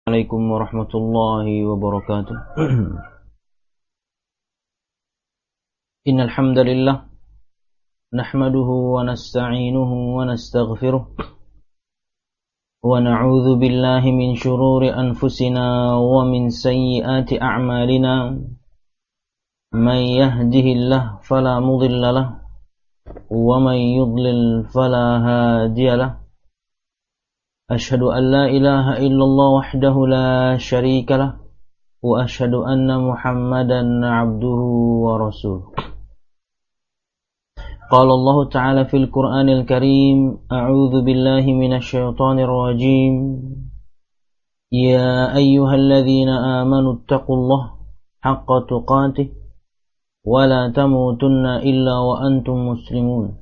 Assalamualaikum warahmatullahi wabarakatuh. Innal hamdalillah nahmaduhu wa nasta'inuhu wa nastaghfiruh wa na'udzu billahi min shururi anfusina wa min sayyiati a'malina. May yahdihillahu fala mudilla lahu wa may yudlil fala hadiya lahu. أشهد أن لا إله إلا الله وحده لا شريك له وأشهد أن محمدا عبده ورسوله. قال الله تعالى في القرآن الكريم: أعوذ بالله من الشيطان الرجيم. يا أيها الذين آمنوا اتقوا الله حق تقاته ولا تموتن إلا وأنتم مسلمون.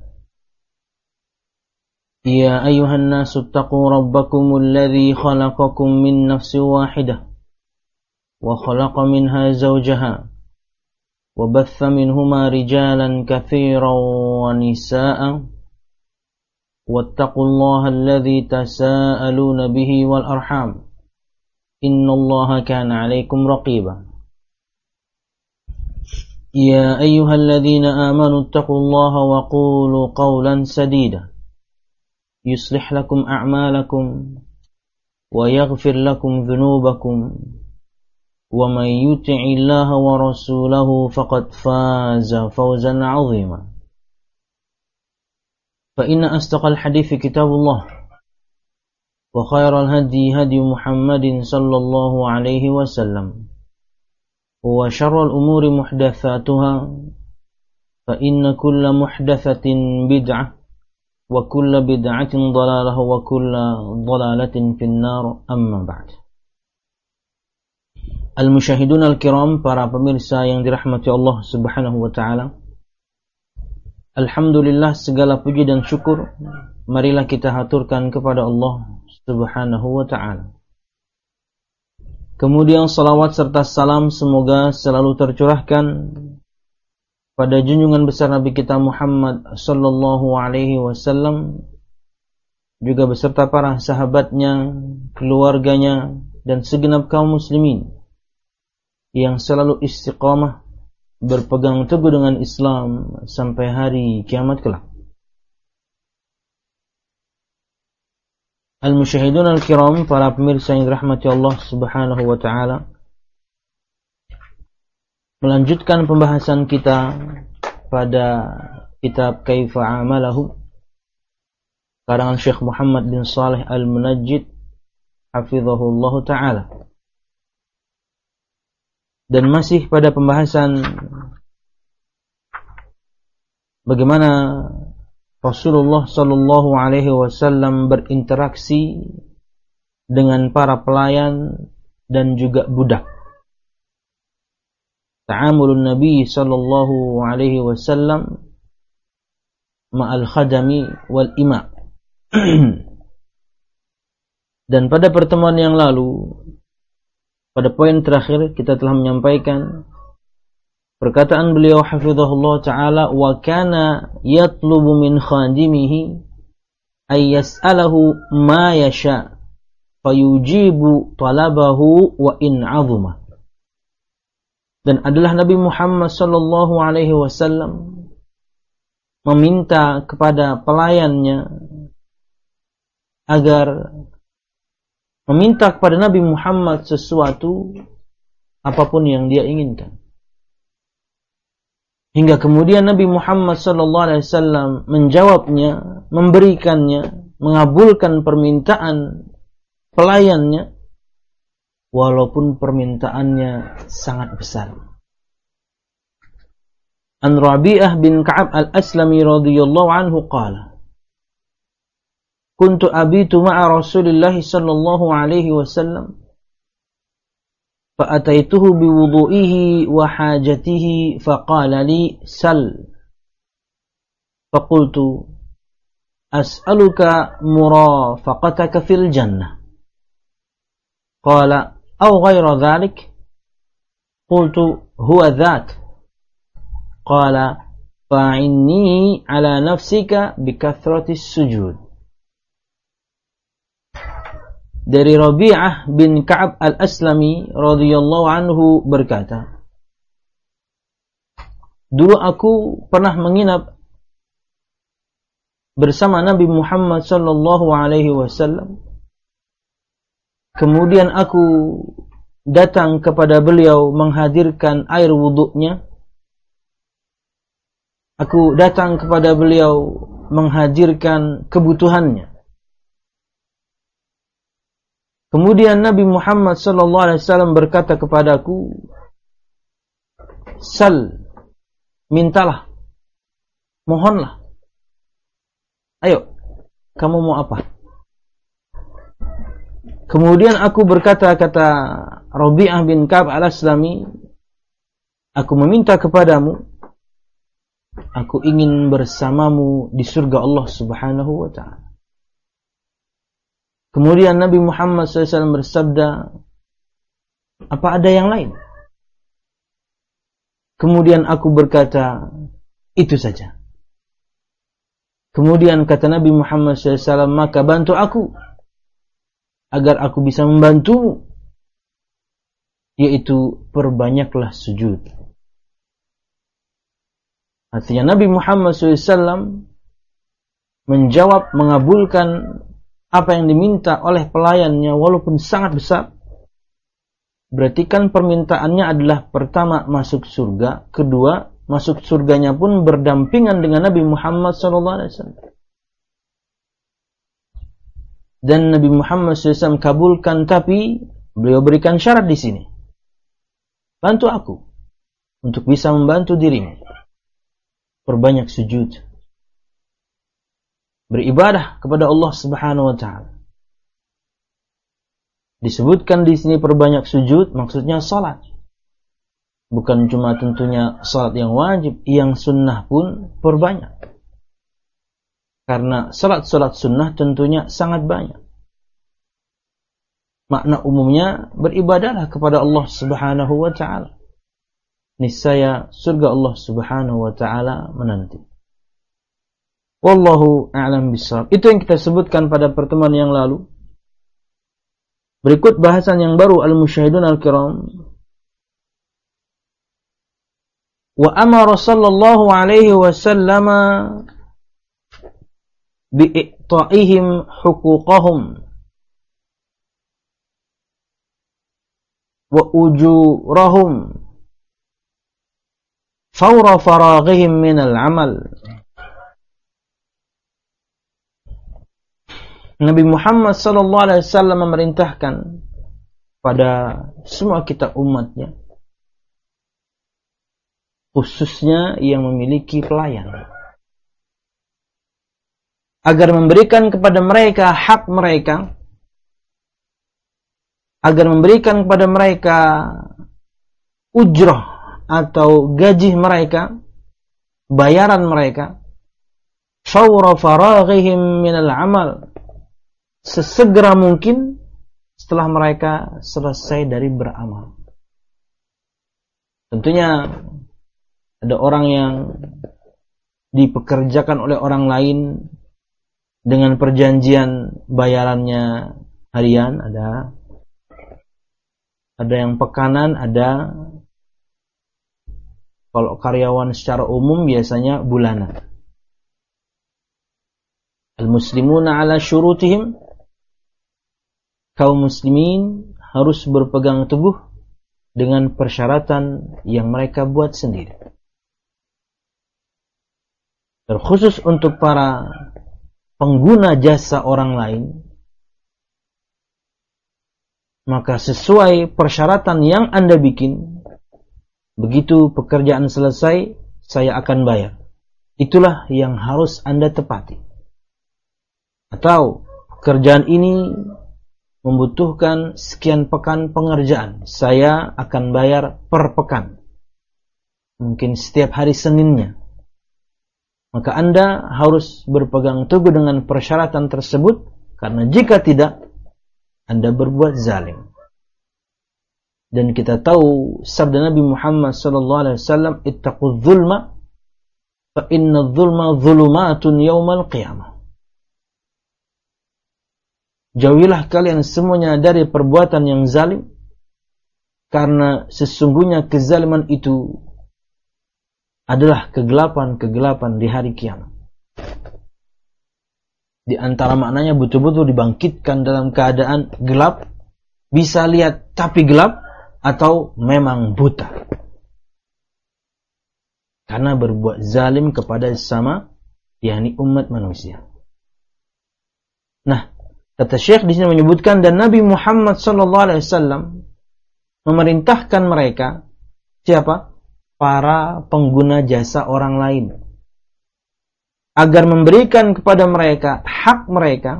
يا أيها الناس اتقوا ربكم الذي خلقكم من نفس واحدة وخلق منها زوجها وبث منهما رجالا كثيرا ونساء واتقوا الله الذي تساءلون به والأرحام إن الله كان عليكم رقيبا. يا أيها الذين آمنوا اتقوا الله وقولوا قولا سديدا يصلح لكم أعمالكم ويغفر لكم ذنوبكم ومن يطع الله ورسوله فقد فاز فوزا عظيما. فإن أصدق الحديث كتاب الله وخير الهدي هدي محمد صلى الله عليه وسلم وشر الأمور محدثاتها فإن كل محدثة بدعة wa kullu bid'atin dhalalah wa kullu dhalalatin finnar, amma ba'd. Al-musyahidun al-kiram, para pemirsa yang dirahmati Allah Subhanahu wa taala. Alhamdulillah, segala puji dan syukur marilah kita haturkan kepada Allah Subhanahu wa taala. Kemudian salawat serta salam semoga selalu tercurahkan pada junjungan besar Nabi kita Muhammad sallallahu alaihi wasallam, juga beserta para sahabatnya, keluarganya, dan segenap kaum muslimin yang selalu istiqamah berpegang teguh dengan Islam sampai hari kiamat kelak. Al-musyahidun al-kiram, para pemirsa yang dirahmati Allah Subhanahu wa taala, melanjutkan pembahasan kita pada kitab Kaifa Amalahu karangan Syekh Muhammad bin Shalih Al-Munajjid hafizahullah ta'ala, dan masih pada pembahasan bagaimana Rasulullah sallallahu alaihi wasallam berinteraksi dengan para pelayan dan juga budak. Ta'amulun Nabi sallallahu alaihi wasallam ma'al khadami wal ima. Dan pada pertemuan yang lalu, pada poin terakhir, kita telah menyampaikan perkataan beliau hafizahullah ta'ala, wa kana yatlubu min khadimihi ay yas'alahu ma yasha fayujibu talabahu wa in 'azuma. Dan adalah Nabi Muhammad sallallahu alaihi wasallam meminta kepada pelayannya agar meminta kepada Nabi Muhammad sesuatu apapun yang dia inginkan. Hingga kemudian Nabi Muhammad sallallahu alaihi wasallam menjawabnya, memberikannya, mengabulkan permintaan pelayannya, walaupun permintaannya sangat besar. An Rabi'ah bin Ka'ab al-Aslami radhiyallahu anhu qala: Kuntu abitu ma'a Rasulillah sallallahu alaihi wasallam fa ataituhu bi wudu'ihi wa hajatihi fa qala li sal. Fa qultu as'aluka murafaqataka fil jannah. Qala أو غير ذلك. قلت هو ذاك. قال فعني على نفسك بكثرة السجود. dari Rabi'ah bin Ka'ab al-Aslami radhiyallahu anhu berkata, dulu aku pernah menginap bersama Nabi Muhammad sallallahu alaihi wasallam. Kemudian aku datang kepada beliau menghadirkan air wuduknya. Aku datang kepada beliau menghadirkan kebutuhannya. Kemudian Nabi Muhammad sallallahu alaihi wasallam berkata kepadaku, "Sal, mintalah, mohonlah. Ayo, kamu mau apa?" Kemudian aku berkata, kata Rabi'ah bin Ka'ab al-Aslami, "Aku meminta kepadamu, aku ingin bersamamu di surga Allah Subhanahu wa ta'ala." Kemudian Nabi Muhammad SAW bersabda, "Apa ada yang lain?" Kemudian aku berkata, "Itu saja." Kemudian kata Nabi Muhammad SAW, "Maka bantu aku agar aku bisa membantumu, yaitu perbanyaklah sujud." Artinya Nabi Muhammad SAW menjawab, mengabulkan apa yang diminta oleh pelayannya walaupun sangat besar. Berarti kan permintaannya adalah pertama masuk surga, kedua masuk surganya pun berdampingan dengan Nabi Muhammad SAW. Dan Nabi Muhammad SAW kabulkan, tapi beliau berikan syarat di sini. Bantu aku untuk bisa membantu dirimu. Perbanyak sujud. Beribadah kepada Allah Subhanahu wa ta'ala. Disebutkan di sini perbanyak sujud, maksudnya salat. Bukan cuma tentunya salat yang wajib, yang sunnah pun perbanyak. Karena salat-salat sunnah tentunya sangat banyak. Makna umumnya beribadahlah kepada Allah Subhanahu wa ta'ala. Niscaya surga Allah Subhanahu wa ta'ala menanti. Wallahu a'lam bishawab. Itu yang kita sebutkan pada pertemuan yang lalu. Berikut bahasan yang baru, al-musyahidun al-kiram. Wa amara sallallahu alaihi wasallam bi'i'ta'ihim huquqahum wa ujurahum fawra faraghihim minal amal. Nabi Muhammad sallallahu alaihi wasallam memerintahkan pada semua kita umatnya, khususnya yang memiliki pelayan, agar memberikan kepada mereka hak mereka, agar memberikan kepada mereka ujrah atau gaji mereka, bayaran mereka, fawra faraghihim minal amal, sesegera mungkin setelah mereka selesai dari beramal. Tentunya ada orang yang dipekerjakan oleh orang lain dengan perjanjian bayarannya harian, ada yang pekanan, ada. Kalau karyawan secara umum biasanya bulanan. Al-muslimuna ala syurutihim, kaum muslimin harus berpegang teguh dengan persyaratan yang mereka buat sendiri. Terkhusus untuk para pengguna jasa orang lain, maka sesuai persyaratan yang Anda bikin, begitu pekerjaan selesai, saya akan bayar. Itulah yang harus Anda tepati. Atau pekerjaan ini membutuhkan sekian pekan pengerjaan, saya akan bayar per pekan. Mungkin setiap hari Seninnya. Maka Anda harus berpegang teguh dengan persyaratan tersebut, karena jika tidak, Anda berbuat zalim. Dan kita tahu sabda Nabi Muhammad SAW, ittaqudz zulma fa inna dzulma dzulumatun yaumal qiyamah. Jauhilah kalian semuanya dari perbuatan yang zalim, karena sesungguhnya kezaliman itu adalah kegelapan-kegelapan di hari kiamat. Di antara maknanya betul-betul dibangkitkan dalam keadaan gelap, bisa lihat tapi gelap, atau memang buta. Karena berbuat zalim kepada sesama, yakni umat manusia. Nah, kata Syekh di sini menyebutkan, dan Nabi Muhammad SAW memerintahkan mereka, siapa? Para pengguna jasa orang lain, agar memberikan kepada mereka hak mereka,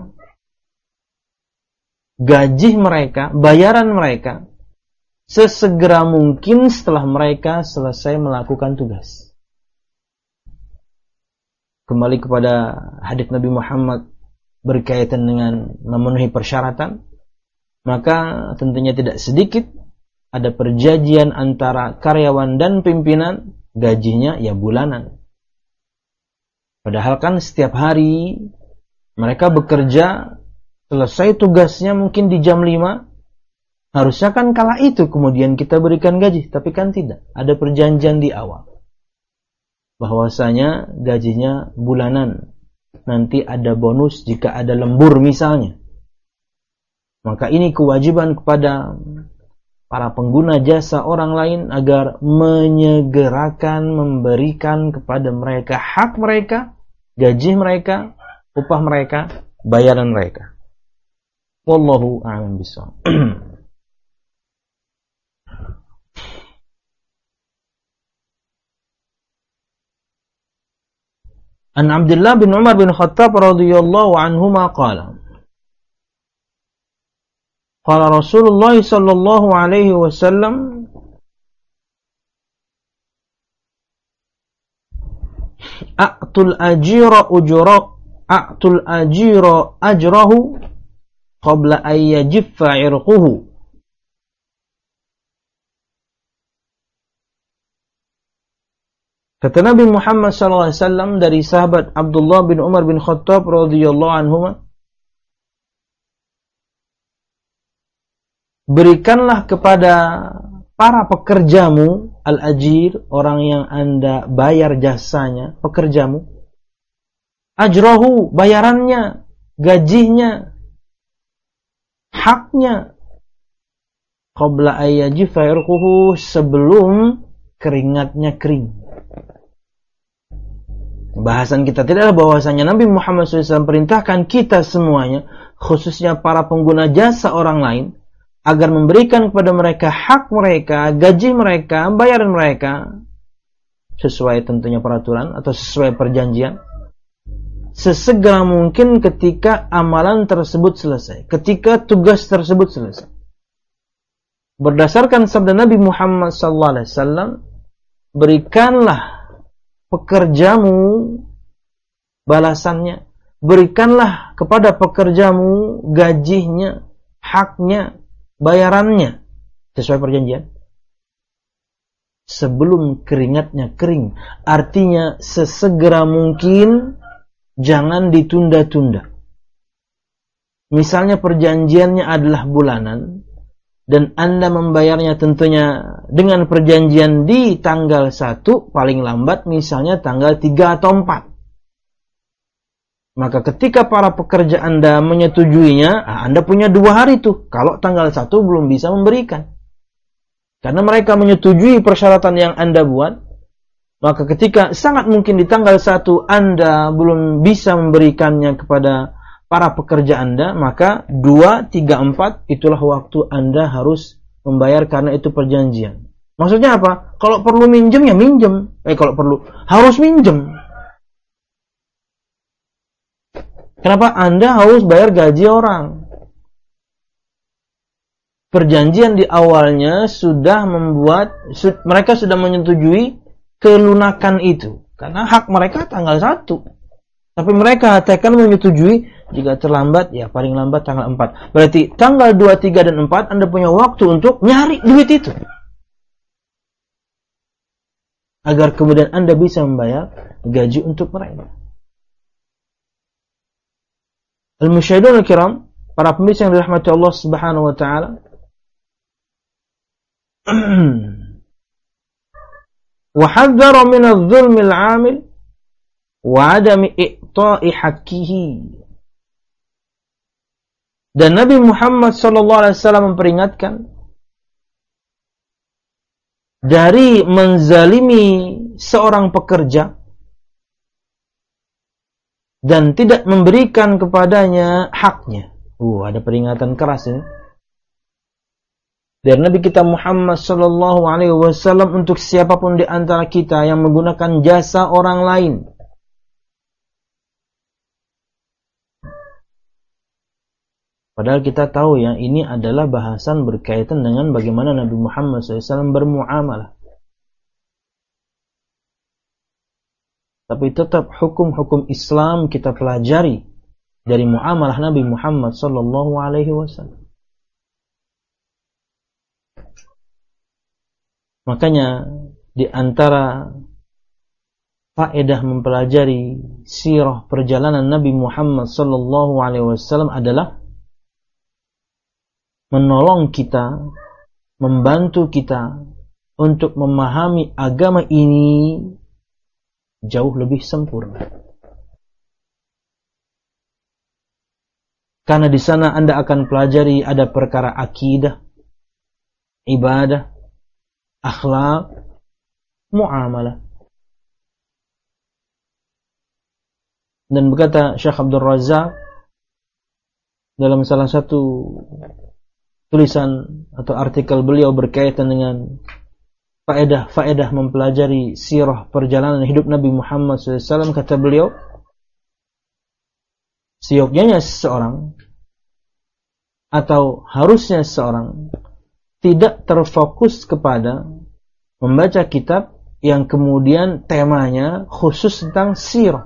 gaji mereka, bayaran mereka, sesegera mungkin setelah mereka selesai melakukan tugas. Kembali kepada hadits Nabi Muhammad berkaitan dengan memenuhi persyaratan, maka tentunya tidak sedikit ada perjanjian antara karyawan dan pimpinan, gajinya ya bulanan. Padahal kan setiap hari mereka bekerja, selesai tugasnya mungkin di jam 5, harusnya kan kala itu kemudian kita berikan gaji, tapi kan tidak. Ada perjanjian di awal bahwasanya gajinya bulanan. Nanti ada bonus jika ada lembur misalnya. Maka ini kewajiban kepada para pengguna jasa orang lain agar menyegerakan memberikan kepada mereka hak mereka, gaji mereka, upah mereka, bayaran mereka. Wallahu a'lam bishawab. An Abdullah bin Umar bin Khattab radhiyallahu anhuma qala qala Rasulullah sallallahu alaihi wasallam a'tul ajira ajrahu qabla an yajiffa 'irquhu. Kata Nabi Muhammad SAW dari sahabat Abdullah bin Umar bin Khattab radhiyallahu anhuma, berikanlah kepada para pekerjamu, al-ajir, orang yang Anda bayar jasanya, pekerjamu, ajrahu, bayarannya, gajinya, haknya, qabla ayyajifa irquhu, sebelum keringatnya kering. Bahasan kita tidaklah bahwasanya Nabi Muhammad SAW perintahkan kita semuanya, khususnya para pengguna jasa orang lain, agar memberikan kepada mereka hak mereka, gaji mereka, bayaran mereka, sesuai tentunya peraturan atau sesuai perjanjian, sesegera mungkin ketika amalan tersebut selesai, ketika tugas tersebut selesai. Berdasarkan sabda Nabi Muhammad SAW, berikanlah pekerjamu balasannya, berikanlah kepada pekerjamu gajinya, haknya, bayarannya sesuai perjanjian sebelum keringatnya kering. Artinya sesegera mungkin, jangan ditunda-tunda. Misalnya perjanjiannya adalah bulanan dan Anda membayarnya tentunya dengan perjanjian di tanggal 1, paling lambat misalnya tanggal 3 atau 4. Maka ketika para pekerja Anda menyetujuinya, Anda punya 2 hari tuh. Kalau tanggal 1 belum bisa memberikan. Karena mereka menyetujui persyaratan yang Anda buat, maka ketika sangat mungkin di tanggal 1 Anda belum bisa memberikannya kepada para pekerja Anda, maka 2, 3, 4 itulah waktu Anda harus membayar karena itu perjanjian. Maksudnya apa? Kalau perlu minjem ya minjem. Kalau perlu harus minjem. Kenapa Anda harus bayar gaji orang? Perjanjian di awalnya sudah membuat, mereka sudah menyetujui kelunakan itu. Karena hak mereka tanggal 1. Tapi mereka tekan menyetujui, jika terlambat, ya paling lambat tanggal 4. Berarti tanggal 2, 3, dan 4 Anda punya waktu untuk nyari duit itu. Agar kemudian Anda bisa membayar gaji untuk mereka. Al-Musyahidun al-Kiram, para pemirsa yang dirahmati Allah Subhanahu wa taala, wa hadzara min adh-dhulmi al-'amil wa 'adami i'ta'i haqqihi. Dan Nabi Muhammad sallallahu alaihi wasallam memperingatkan dari menzalimi seorang pekerja dan tidak memberikan kepadanya haknya. Ada peringatan keras ini dari Nabi kita Muhammad sallallahu alaihi wasallam untuk siapapun di antara kita yang menggunakan jasa orang lain. Padahal kita tahu yang ini adalah bahasan berkaitan dengan bagaimana Nabi Muhammad SAW bermuamalah. Tapi tetap hukum-hukum Islam kita pelajari dari muamalah Nabi Muhammad sallallahu alaihi wasallam. Makanya di antara faedah mempelajari sirah perjalanan Nabi Muhammad sallallahu alaihi wasallam adalah menolong kita, membantu kita untuk memahami agama ini jauh lebih sempurna. Karena di sana Anda akan pelajari ada perkara akidah, ibadah, akhlak, muamalah. Dan berkata Syekh Abdul Razak dalam salah satu tulisan atau artikel beliau berkaitan dengan faedah-faedah mempelajari sirah perjalanan hidup Nabi Muhammad SAW, kata beliau, seyogyanya seseorang atau harusnya seseorang tidak terfokus kepada membaca kitab yang kemudian temanya khusus tentang sirah.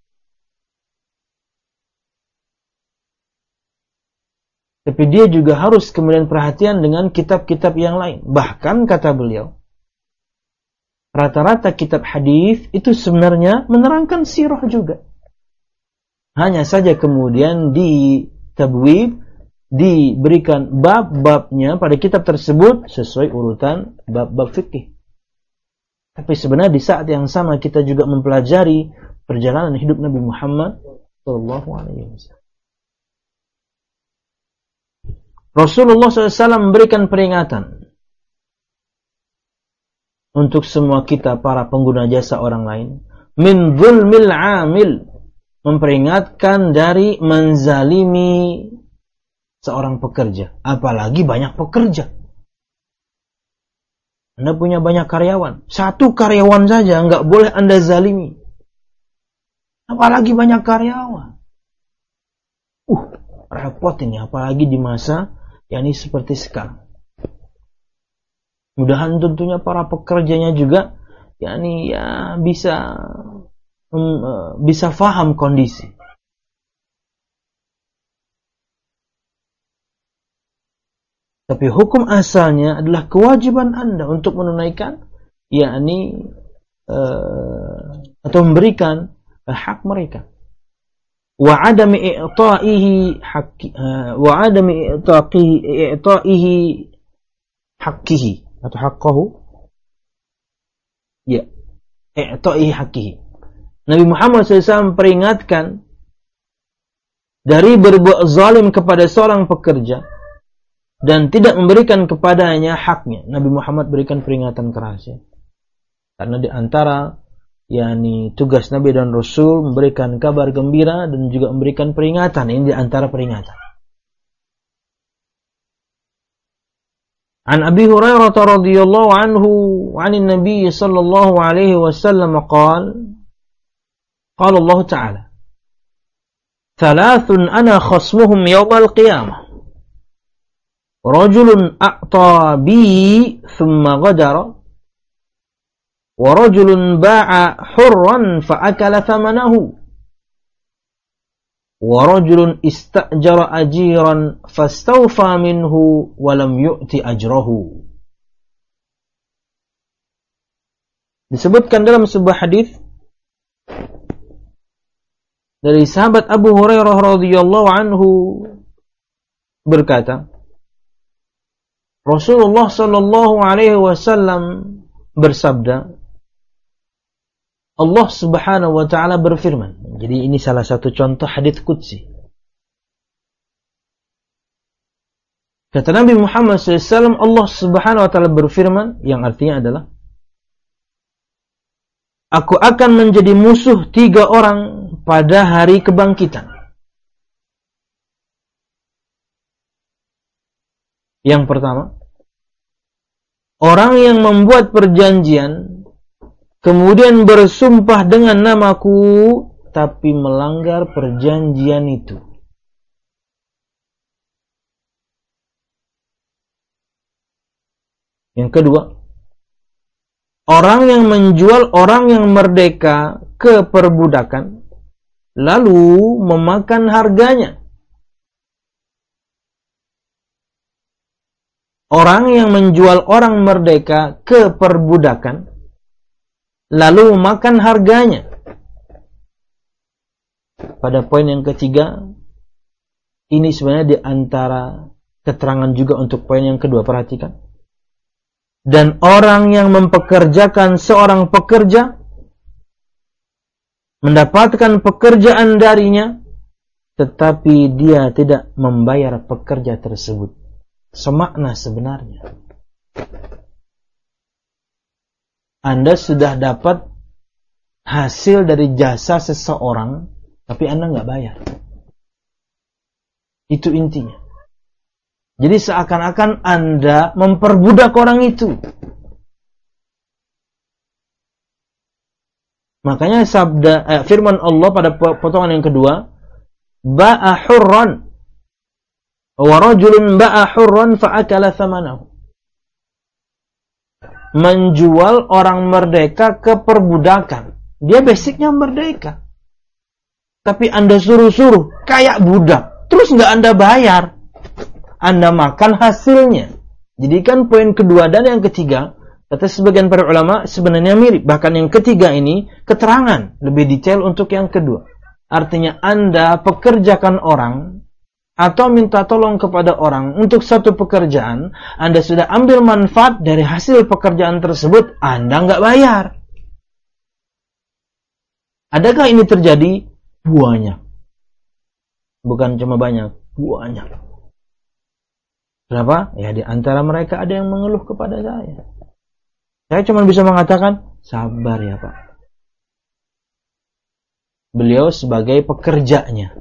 Tapi dia juga harus kemudian perhatian dengan kitab-kitab yang lain. Bahkan kata beliau, rata-rata kitab hadis itu sebenarnya menerangkan sirah juga. Hanya saja kemudian ditabwib, diberikan bab-babnya pada kitab tersebut sesuai urutan bab-bab fikih. Tapi sebenarnya di saat yang sama kita juga mempelajari perjalanan hidup Nabi Muhammad sallallahu alaihi wasallam. Rasulullah SAW memberikan peringatan untuk semua kita para pengguna jasa orang lain. Min zulmil amil, memperingatkan dari menzalimi seorang pekerja. Apalagi banyak pekerja. Anda punya banyak karyawan. Satu karyawan saja nggak boleh Anda zalimi. Apalagi banyak karyawan. Repot ini, apalagi di masa yakni seperti sekarang. Mudahan tentunya para pekerjanya juga yakni bisa faham kondisi. Tapi hukum asalnya adalah kewajiban Anda untuk menunaikan yakni atau memberikan hak mereka. Wa adami i'ta'ihi haqqihi atau haqqahu, ya, i'ta'ihi haqqihi. Nabi Muhammad SAW peringatkan dari berbuat zalim kepada seorang pekerja dan tidak memberikan kepadanya haknya. Nabi Muhammad berikan peringatan keras, ya. Karena di antara yakni tugas Nabi dan Rasul memberikan kabar gembira dan juga memberikan peringatan. Ini di antara peringatan. An Abi Hurairah radhiyallahu anhu 'anil Nabi sallallahu alaihi wasallam qala Allah Ta'ala, "Thalathun ana khasmuhum yawmal qiyamah. Rajulun a'ta bi thumma ghadara. وَرَجُلٌ بَاعَ حُرًّا فَأَكَلَ ثَمَنَهُ وَرَجُلٌ اسْتَأْجَرَ أَجِيرًا فَاسْتَوْفَى مِنْهُ وَلَمْ يُؤْتِ أَجْرَهُ." Disebutkan dalam sebuah hadis dari sahabat Abu Hurairah radhiyallahu anhu, berkata, Rasulullah sallallahu alaihi wasallam bersabda, Allah Subhanahu wa taala berfirman. Jadi ini salah satu contoh hadits qudsi. Kata Nabi Muhammad SAW, Allah Subhanahu wa taala berfirman, yang artinya adalah, Aku akan menjadi musuh 3 orang pada hari kebangkitan. Yang pertama, orang yang membuat perjanjian, kemudian bersumpah dengan namaku, tapi melanggar perjanjian itu. Yang kedua, orang yang menjual orang yang merdeka ke perbudakan, lalu memakan harganya. Orang yang menjual orang merdeka ke perbudakan, lalu memakan harganya. Pada poin yang ketiga, ini sebenarnya di antara keterangan juga untuk poin yang kedua, perhatikan. Dan orang yang mempekerjakan seorang pekerja, mendapatkan pekerjaan darinya, tetapi dia tidak membayar pekerja tersebut. Semakna sebenarnya. Anda sudah dapat hasil dari jasa seseorang, tapi Anda nggak bayar. Itu intinya. Jadi seakan-akan Anda memperbudak orang itu. Makanya firman Allah pada potongan yang kedua, ba'a hurran wa rajulun ba'a hurran fa'akala thamanahu. Menjual orang merdeka ke perbudakan. Dia basicnya merdeka. Tapi Anda suruh-suruh kayak budak. Terus nggak Anda bayar. Anda makan hasilnya. Jadi kan poin kedua dan yang ketiga, kata sebagian para ulama, sebenarnya mirip. Bahkan yang ketiga ini keterangan lebih detail untuk yang kedua. Artinya Anda pekerjakan orang atau minta tolong kepada orang untuk satu pekerjaan, Anda sudah ambil manfaat dari hasil pekerjaan tersebut, Anda nggak bayar. Adakah ini terjadi? Banyak. Bukan cuma banyak, banyak. Kenapa? Ya di antara mereka ada yang mengeluh kepada saya. Saya cuma bisa mengatakan, sabar ya Pak. Beliau sebagai pekerjanya.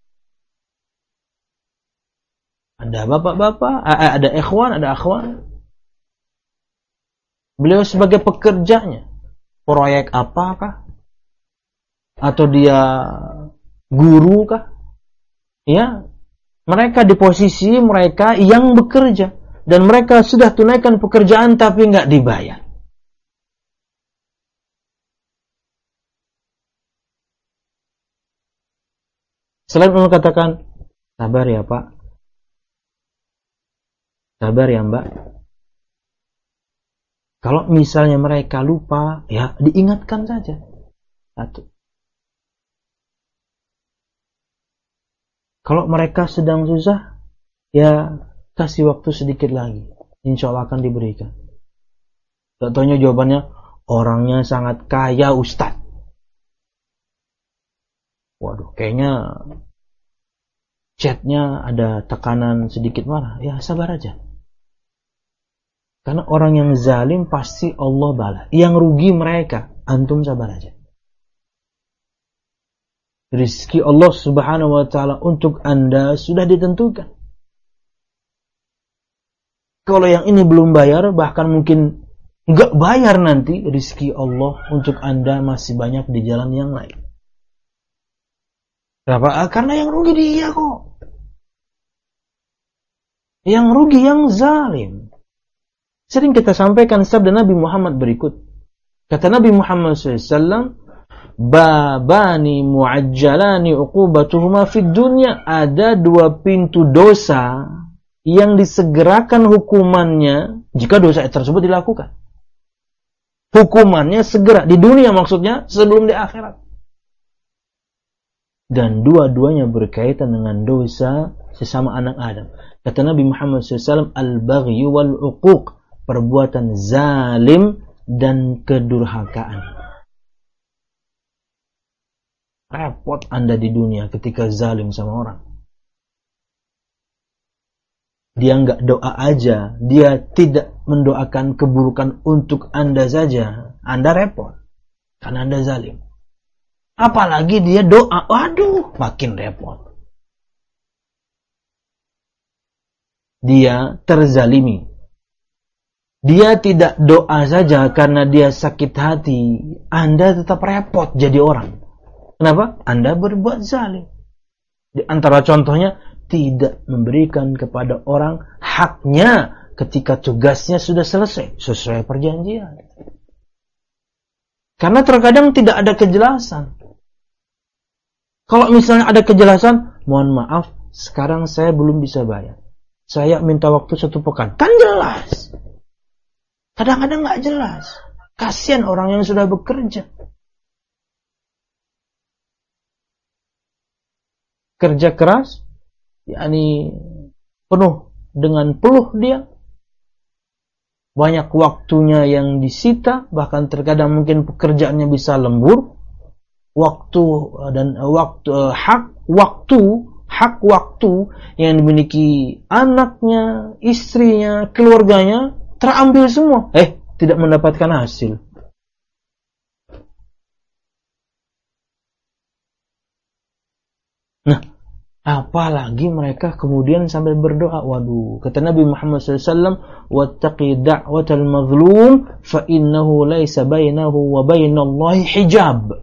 Ada bapak-bapak, ada ikhwan, ada akhwan. Beliau sebagai pekerjanya. Proyek apakah? Atau dia guru kah? Ya, mereka di posisi mereka yang bekerja. Dan mereka sudah tunaikan pekerjaan tapi nggak dibayar. Selain mengatakan, sabar ya Pak. Sabar ya Mbak. Kalau misalnya mereka lupa, ya diingatkan saja. Satu. Kalau mereka sedang susah, ya kasih waktu sedikit lagi. Insya Allah akan diberikan. Tak taunya jawabannya, orangnya sangat kaya Ustadz. Waduh, kayaknya chatnya ada tekanan sedikit marah. Ya sabar aja. Karena orang yang zalim pasti Allah balas. Yang rugi mereka, antum sabar aja. Rizki Allah Subhanahu wa ta'ala untuk Anda sudah ditentukan. Kalau yang ini belum bayar, bahkan mungkin nggak bayar nanti, rizki Allah untuk Anda masih banyak di jalan yang lain. Kenapa? Karena yang rugi dia kok. Yang rugi yang zalim. Sering kita sampaikan sabda Nabi Muhammad berikut. Kata Nabi Muhammad SAW, babani muajjalani uqubatuhuma fid dunya. Ada 2 pintu dosa yang disegerakan hukumannya jika dosa tersebut dilakukan. Hukumannya segera di dunia, maksudnya sebelum di akhirat. Dan dua-duanya berkaitan dengan dosa sesama anak Adam. Kata Nabi Muhammad SAW, al-baghyu wal-uquq, perbuatan zalim dan kedurhakaan. Repot Anda di dunia ketika zalim sama orang. Dia enggak doa aja, dia tidak mendoakan keburukan untuk Anda saja, Anda repot karena Anda zalim. Apalagi dia doa, waduh, makin repot. Dia terzalimi. Dia tidak doa saja karena dia sakit hati, Anda tetap repot jadi orang. Kenapa? Anda berbuat zalim. Di antara contohnya, tidak memberikan kepada orang haknya ketika tugasnya sudah selesai, sesuai perjanjian. Karena terkadang tidak ada kejelasan. Kalau misalnya ada kejelasan, mohon maaf, sekarang saya belum bisa bayar. Saya minta waktu 1 pekan. Kan jelas. Kadang-kadang nggak jelas. Kasihan orang yang sudah bekerja. Kerja keras, yakni penuh dengan peluh dia. Banyak waktunya yang disita, bahkan terkadang mungkin pekerjaannya bisa lembur. Hak waktu yang dimiliki anaknya, istrinya, keluarganya terambil semua. Tidak mendapatkan hasil. Nah, apalagi mereka kemudian sampai berdoa. Waduh, kata Nabi Muhammad SAW, wattaqi da'watal mazlum fa innahu laisa bainahu wa bainallahi hijab.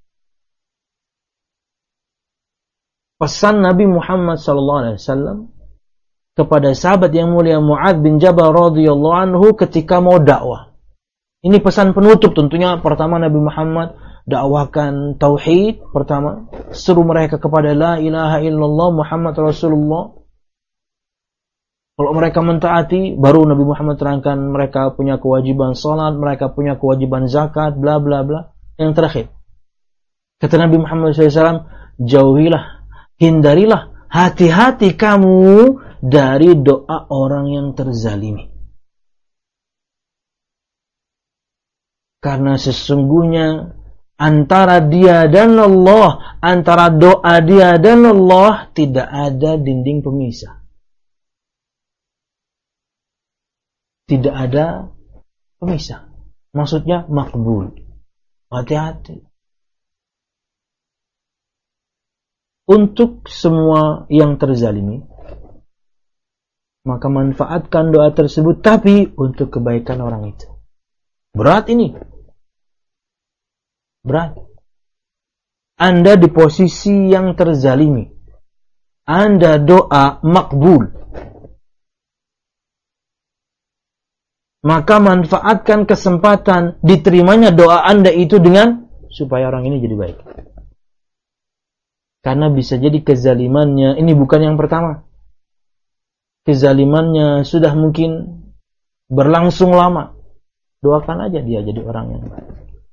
Pesan Nabi Muhammad SAW kepada sahabat yang mulia Mu'adz bin Jabal radhiyallahu anhu ketika mau dakwah. Ini pesan penutup tentunya. Pertama, Nabi Muhammad dakwakan tauhid. Pertama, seru mereka kepada la ilaha illallah Muhammad Rasulullah. Kalau mereka mentaati, baru Nabi Muhammad terangkan mereka punya kewajiban salat, mereka punya kewajiban zakat, bla bla bla. Yang terakhir, kata Nabi Muhammad SAW, jauhilah, hindarilah, hati-hati kamu dari doa orang yang terzalimi. Karena sesungguhnya antara dia dan Allah, antara doa dia dan Allah, tidak ada dinding pemisah. Tidak ada pemisah. Maksudnya makbul. Hati-hati. Untuk semua yang terzalimi, maka manfaatkan doa tersebut, tapi untuk kebaikan orang itu. Berat ini. Berat. Anda di posisi yang terzalimi. Anda doa makbul. Maka manfaatkan kesempatan diterimanya doa Anda itu dengan supaya orang ini jadi baik. Karena bisa jadi kezalimannya, ini bukan yang pertama. Kezalimannya sudah mungkin berlangsung lama. Doakan aja dia jadi orang yang baik.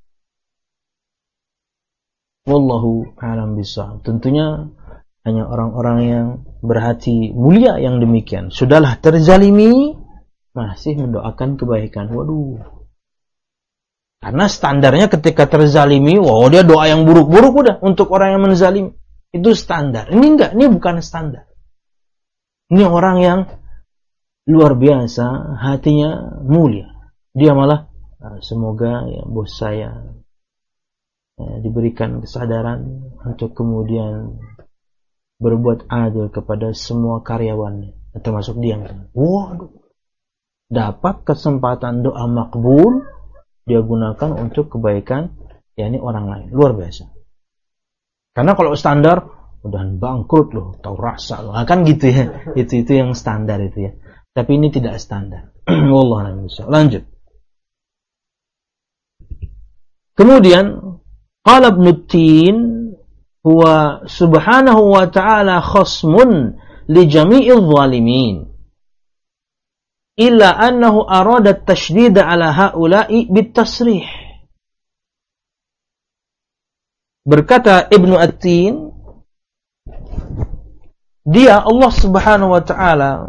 Wallahu a'lam bishawab. Tentunya hanya orang-orang yang berhati mulia yang demikian. Sudahlah terzalimi, masih mendoakan kebaikan. Waduh. Karena standarnya ketika terzalimi, dia doa yang buruk-buruk udah untuk orang yang menzalimi. Itu standar. Ini enggak, ini bukan standar. Ini orang yang luar biasa, hatinya mulia. Dia malah, semoga ya bos saya diberikan kesadaran untuk kemudian berbuat adil kepada semua karyawannya, termasuk dia. Waduh, dapat kesempatan doa makbul, dia gunakan untuk kebaikan, yakni orang lain. Luar biasa. Karena kalau standar, udah bangkrut loh, tahu rasa loh, kan gitu ya. Itu yang standar itu ya. Tapi ini tidak standar. Wallahu a'lam bishawab. Lanjut. Kemudian qala Ibnu Tin huwa subhanahu wa ta'ala khasmun li jami'il zalimin illa annahu arada at-tashdid 'ala ha'ula'i bit-tasrih. Berkata Ibnu At-Tin, dia Allah Subhanahu wa taala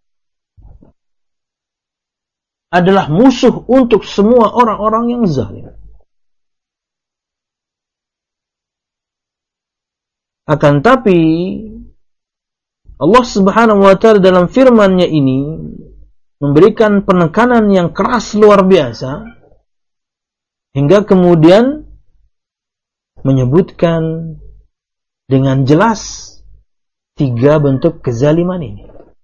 adalah musuh untuk semua orang-orang yang zalim. Akan tapi Allah Subhanahu wa taala dalam firman-Nya ini memberikan penekanan yang keras luar biasa hingga kemudian menyebutkan dengan jelas 3 bentuk kezaliman ini.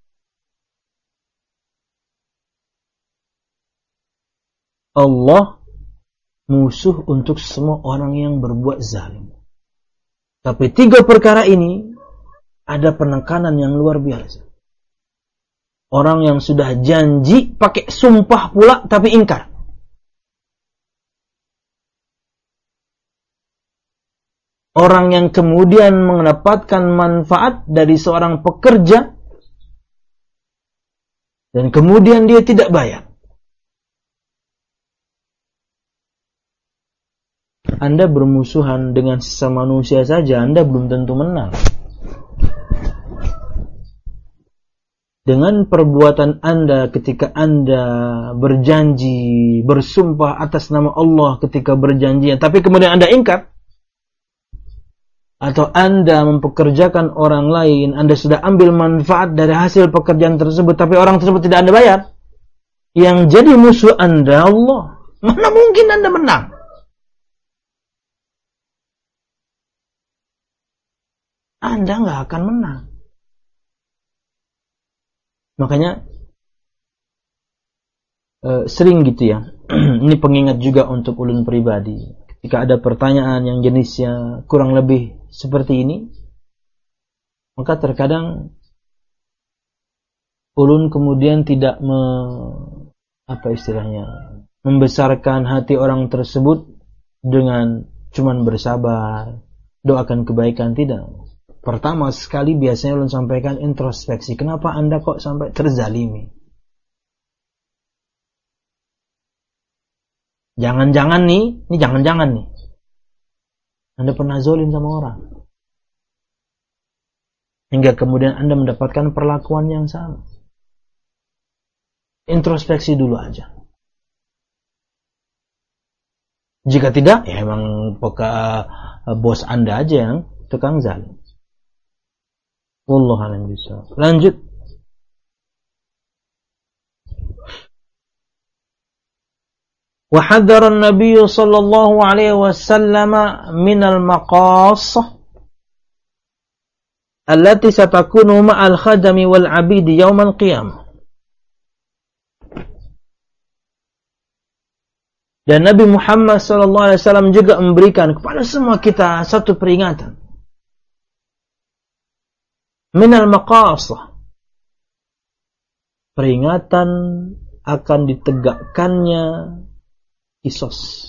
Allah musuh untuk semua orang yang berbuat zalim. Tapi 3 perkara ini ada penekanan yang luar biasa. Orang yang sudah janji pakai sumpah pula tapi ingkar. Orang yang kemudian mendapatkan manfaat dari seorang pekerja dan kemudian dia tidak bayar. Anda bermusuhan dengan sesama manusia saja, Anda belum tentu menang. Dengan perbuatan Anda ketika Anda berjanji, bersumpah atas nama Allah ketika berjanji, tapi kemudian Anda ingkar, atau Anda mempekerjakan orang lain, Anda sudah ambil manfaat dari hasil pekerjaan tersebut, tapi orang tersebut tidak Anda bayar, yang jadi musuh Anda Allah. Mana mungkin Anda menang? Anda nggak akan menang. Makanya sering gitu ya. Ini pengingat juga untuk ulun pribadi. Ketika ada pertanyaan yang jenisnya kurang lebih seperti ini, maka terkadang ulun kemudian tidak membesarkan hati orang tersebut dengan cuman bersabar, doakan kebaikan, tidak. Pertama sekali biasanya ulun sampaikan introspeksi. Kenapa Anda kok sampai terzalimi? Jangan-jangan nih, ini jangan-jangan nih, Anda pernah zalim sama orang. Hingga kemudian Anda mendapatkan perlakuan yang sama. Introspeksi dulu aja. Jika tidak, ya emang bos Anda aja yang tukang zalim. Wallahu a'lam bishawab. Lanjut. Wa hadzara an-nabiy sallallahu alaihi wasallam min al-maqassah allati satakunu ma'al khadami wal 'abidi yaum al-qiyamah. Dan Nabi Muhammad sallallahu alaihi wasallam juga memberikan kepada semua kita satu peringatan. Minal maqasah, peringatan akan ditegakkannya qisas,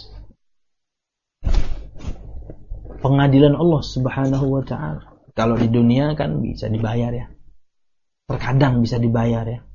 pengadilan Allah Subhanahu wa taala. Kalau di dunia kan bisa dibayar ya, terkadang bisa dibayar ya,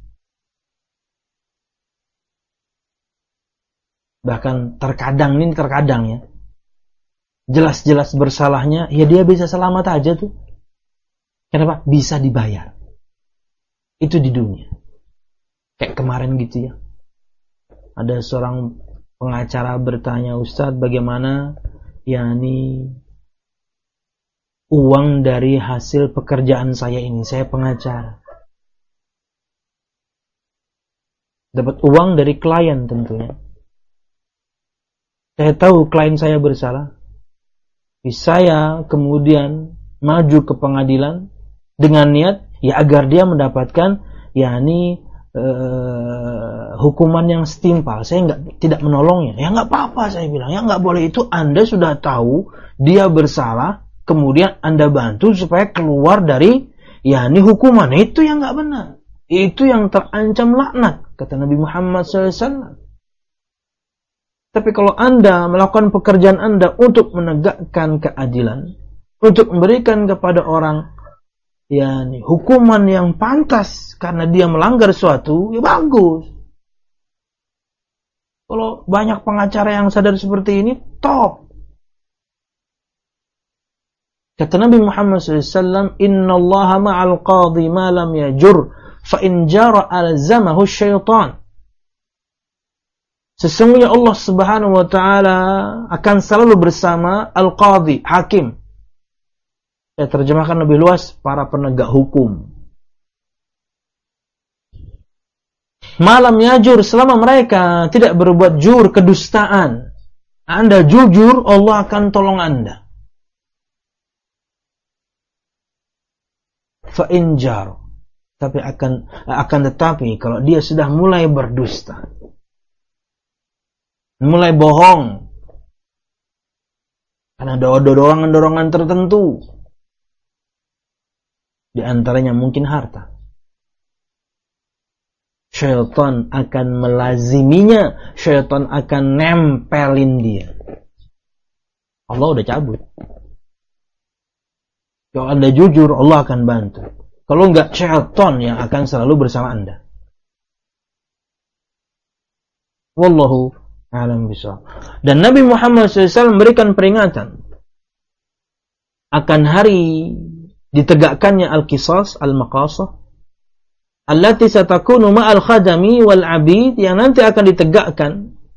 bahkan terkadang ya, jelas-jelas bersalahnya, ya dia bisa selamat aja tuh. Kenapa? Bisa dibayar. Itu di dunia. Kayak kemarin gitu ya. Ada seorang pengacara bertanya, Ustadz, bagaimana uang dari hasil pekerjaan saya ini? Saya pengacara. Dapat uang dari klien tentunya. Saya tahu klien saya bersalah. Saya kemudian maju ke pengadilan dengan niat ya agar dia mendapatkan hukuman yang setimpal. Saya tidak menolongnya. Ya nggak apa-apa, saya bilang. Ya nggak boleh, itu Anda sudah tahu dia bersalah, kemudian Anda bantu supaya keluar dari hukuman. Itu yang nggak benar. Itu yang terancam laknat, kata Nabi Muhammad SAW. Tapi kalau Anda melakukan pekerjaan Anda untuk menegakkan keadilan, untuk memberikan kepada orang hukuman yang pantas karena dia melanggar sesuatu, ya bagus. Kalau banyak pengacara yang sadar seperti ini, top. Kata Nabi Muhammad SAW, Inna allaha ma'al qadhi ma lam yajur, fa in jara alzamahu syaitan. Sesungguhnya Allah Subhanahu wa Ta'ala akan selalu bersama al-qadhi, hakim. Saya terjemahkan lebih luas, para penegak hukum. Malam yajur, selama mereka tidak berbuat jur, kedustaan. Anda jujur, Allah akan tolong Anda. Fa'injar. Tapi akan tetapi, kalau dia sudah mulai berdusta, mulai bohong, karena ada dorongan-dorongan tertentu, di antaranya mungkin harta, syaitan akan melaziminya, syaitan akan nempelin dia. Allah udah cabut. Kalau Anda jujur, Allah akan bantu. Kalau enggak, syaitan yang akan selalu bersama Anda. Wallahu a'lam bishawab. Dan Nabi Muhammad SAW memberikan peringatan akan hari ditegakkannya al-qisas, al-maqasah, allati satakunu ma'al khadami wal abid, yang nanti akan ditegakkan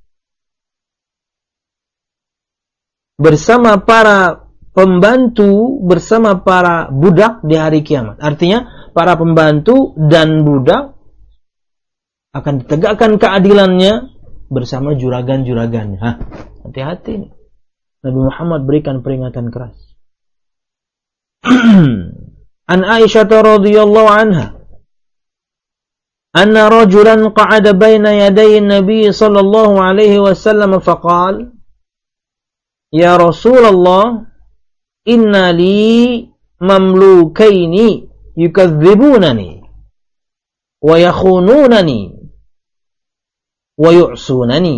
bersama para pembantu, bersama para budak di hari kiamat. Artinya para pembantu dan budak akan ditegakkan keadilannya bersama juragan-juragannya. Hati-hati nih. Nabi Muhammad berikan peringatan keras. An Aisyah radhiyallahu anha anna rajulan qa'ada baina yaday an-nabi sallallahu alaihi wasallam faqala ya Rasulullah inna li mamlukaini yukadzibunani wa yakhununani wa yu'sunani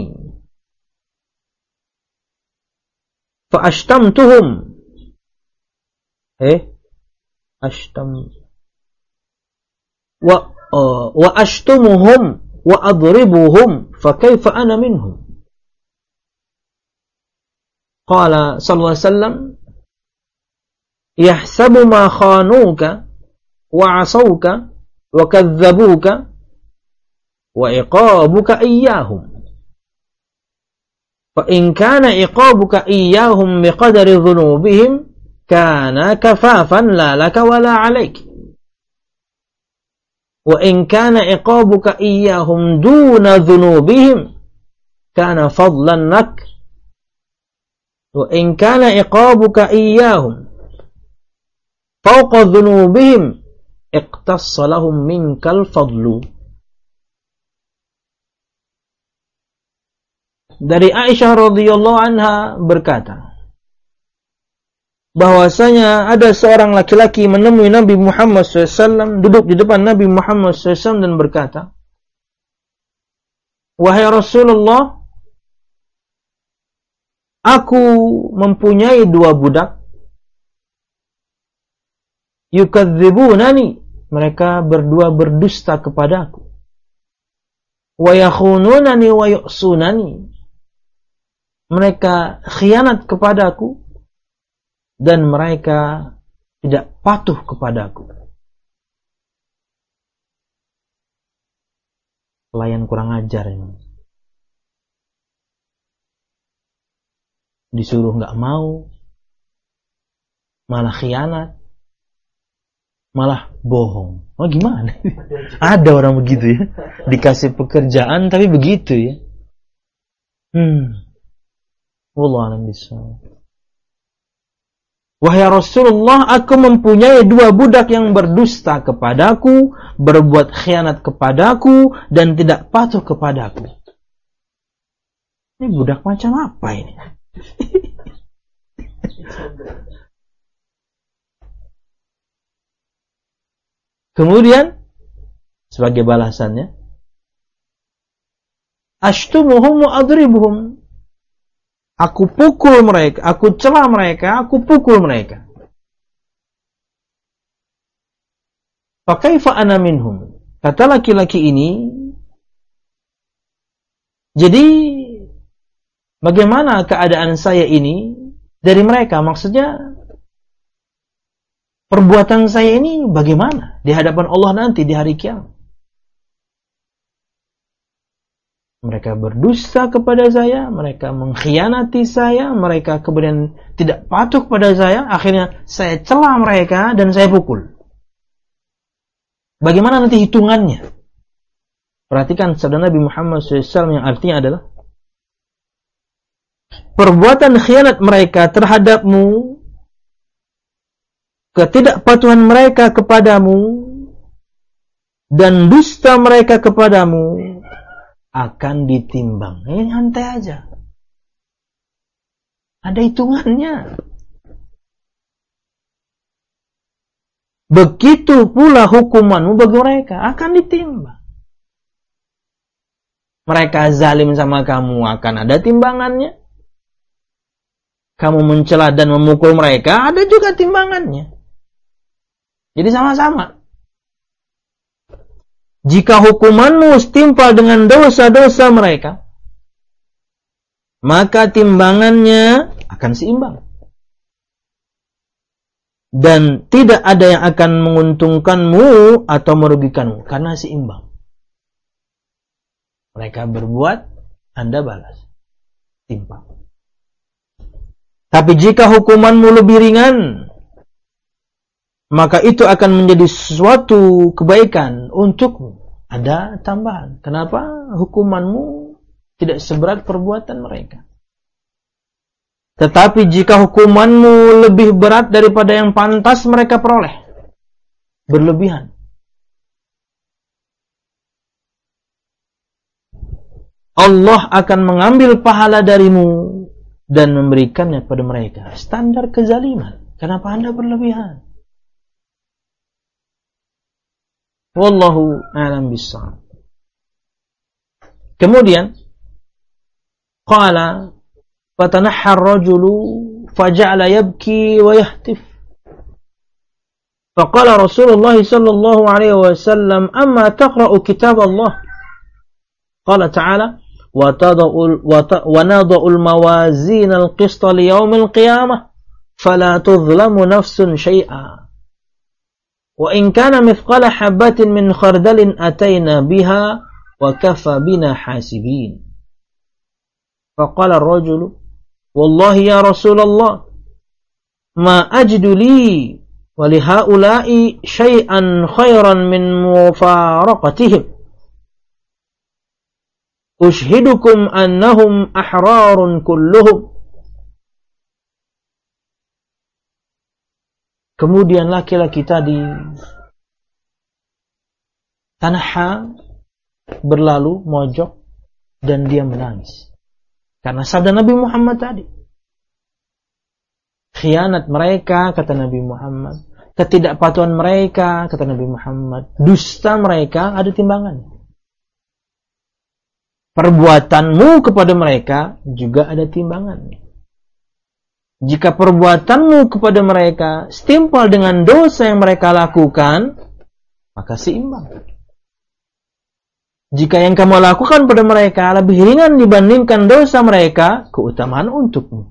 fa ashtamtuhum wa ashtumuhum wa adribuhum fa kaifa ana minhum. Qala sallallahu alaihi wasallam yahsabu ma khanuka wa asauka wa kadzabuka wa iqabuka iyyahum fa in kana iqabuka iyyahum biqadri dhunubihim kana kafafan la laka wa la alayk wa in kana iqabuka iyyahum duna dhunubihim kana fadlan lak wa in kana iqabuka iyyahum fawqa dhunubihim iqtassa lahum minkal fadlu. Dari Aisyah radhiyallahu anha berkata bahwasanya ada seorang laki-laki menemui Nabi Muhammad SAW, duduk di depan Nabi Muhammad SAW dan berkata, wahai Rasulullah, aku mempunyai 2 budak, yukadzibunani, mereka berdua berdusta kepadaku, wa yakhununani wa yu'sunani, mereka khianat kepadaku dan mereka tidak patuh kepadaku. Pelayan kurang ajar ini. Disuruh nggak mau, malah khianat, malah bohong. Oh gimana? Ada orang begitu ya. Dikasih pekerjaan tapi begitu ya. Wallahu a'lam bishawab. Wahai Rasulullah, aku mempunyai 2 budak yang berdusta kepadaku, berbuat khianat kepadaku, dan tidak patuh kepadaku. Ini budak macam apa ini? Kemudian, sebagai balasannya, ashtumuhum wa adribuhum. Aku pukul mereka, aku cela mereka, aku pukul mereka. Fa kaifa ana minhum? Kata laki-laki ini, jadi bagaimana keadaan saya ini dari mereka? Maksudnya perbuatan saya ini bagaimana di hadapan Allah nanti di hari kiamat. Mereka berdusta kepada saya, mereka mengkhianati saya, mereka kemudian tidak patuh kepada saya, akhirnya saya cela mereka dan saya pukul. Bagaimana nanti hitungannya? Perhatikan sabda Nabi Muhammad SAW yang artinya adalah perbuatan khianat mereka terhadapmu, ketidakpatuhan mereka kepadamu, dan dusta mereka kepadamu akan ditimbang. Ini santai aja. Ada hitungannya. Begitu pula hukumanmu bagi mereka akan ditimbang. Mereka zalim sama kamu akan ada timbangannya. Kamu mencela dan memukul mereka ada juga timbangannya. Jadi sama-sama. Jika hukumanmu setimpal dengan dosa-dosa mereka, maka timbangannya akan seimbang. Dan tidak ada yang akan menguntungkanmu atau merugikanmu, karena seimbang. Mereka berbuat, Anda balas. Timpang. Tapi jika hukumanmu lebih ringan, maka itu akan menjadi suatu kebaikan untukmu. Ada tambahan. Kenapa? Hukumanmu tidak seberat perbuatan mereka. Tetapi jika hukumanmu lebih berat daripada yang pantas mereka peroleh, berlebihan, Allah akan mengambil pahala darimu dan memberikannya kepada mereka. Standar kezaliman. Kenapa Anda berlebihan? Wallahu a'lam bissawab. Kemudian qala fatanahha ar-rajulu faja'ala yabki wa yahtif. Faqala Rasulullah sallallahu alaihi wasallam amma taqra'u kitab Allah. Qala ta'ala wa nada'u al-mawazin al-qista li yawm al-qiyamah fala tudhlamu nafsun shay'a. وإن كان مثقال حبة من خردل أتينا بها وكفى بنا حاسبين. فقال الرجل والله يا رسول الله ما أجد لي ولهؤلاء شيئا خيرا من مفارقتهم أشهدكم أنهم أحرار كلهم. Kemudian laki-laki tadi tanha berlalu mojok dan dia menangis. Karena sabda Nabi Muhammad tadi. Khianat mereka, kata Nabi Muhammad. Ketidakpatuhan mereka, kata Nabi Muhammad. Dusta mereka, ada timbangan. Perbuatanmu kepada mereka juga ada timbangannya. Jika perbuatanmu kepada mereka setimpal dengan dosa yang mereka lakukan, maka seimbang. Jika yang kamu lakukan pada mereka lebih ringan dibandingkan dosa mereka, keutamaan untukmu.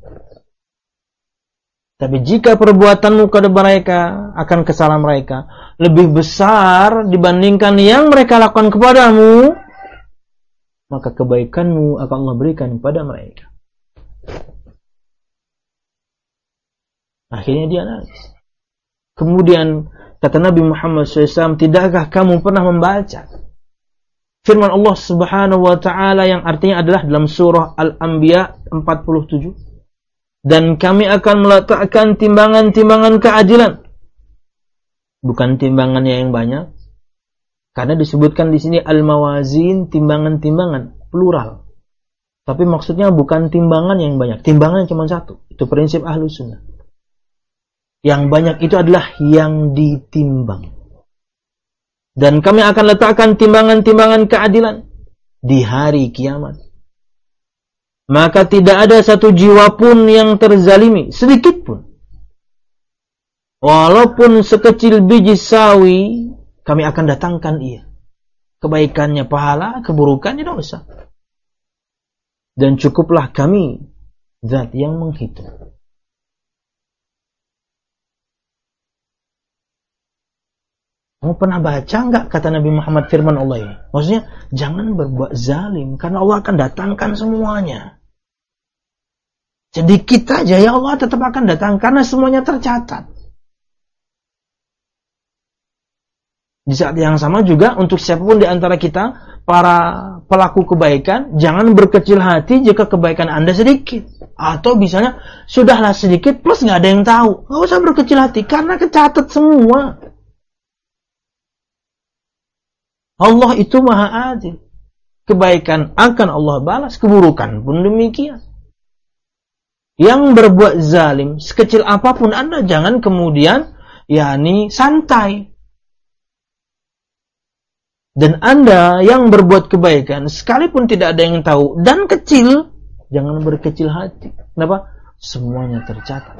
Tapi jika perbuatanmu kepada mereka akan kesalahan mereka lebih besar dibandingkan yang mereka lakukan kepadamu, maka kebaikanmu akan Allah berikan kepada mereka. Akhirnya dia nangis. Kemudian kata Nabi Muhammad SAW, tidakkah kamu pernah membaca firman Allah Subhanahu wa ta'ala yang artinya adalah dalam surah Al-Anbiya 47, dan kami akan meletakkan timbangan-timbangan keadilan, bukan timbangannya yang banyak, karena disebutkan di sini al-mawazin, timbangan-timbangan plural, tapi maksudnya bukan timbangan yang banyak, timbangan cuma satu. Itu prinsip Ahlus Sunnah. Yang banyak itu adalah yang ditimbang. Dan kami akan letakkan timbangan-timbangan keadilan di hari kiamat. Maka tidak ada satu jiwa pun yang terzalimi, sedikit pun. Walaupun sekecil biji sawi, kami akan datangkan ia. Kebaikannya pahala, keburukannya dosa. Dan cukuplah kami zat yang menghitung. Kamu pernah baca enggak kata Nabi Muhammad firman Allah ini? Maksudnya, jangan berbuat zalim, karena Allah akan datangkan semuanya. Sedikit aja, ya Allah tetap akan datang, karena semuanya tercatat. Di saat yang sama juga untuk siapapun di antara kita, para pelaku kebaikan, jangan berkecil hati jika kebaikan Anda sedikit. Atau misalnya, sudahlah sedikit plus nggak ada yang tahu. Nggak usah berkecil hati, karena kecatat semua. Allah itu maha adil. Kebaikan akan Allah balas, keburukan pun demikian. Yang berbuat zalim, sekecil apapun Anda, jangan kemudian, santai. Dan Anda yang berbuat kebaikan, sekalipun tidak ada yang tahu, dan kecil, jangan berkecil hati. Kenapa? Semuanya tercatat.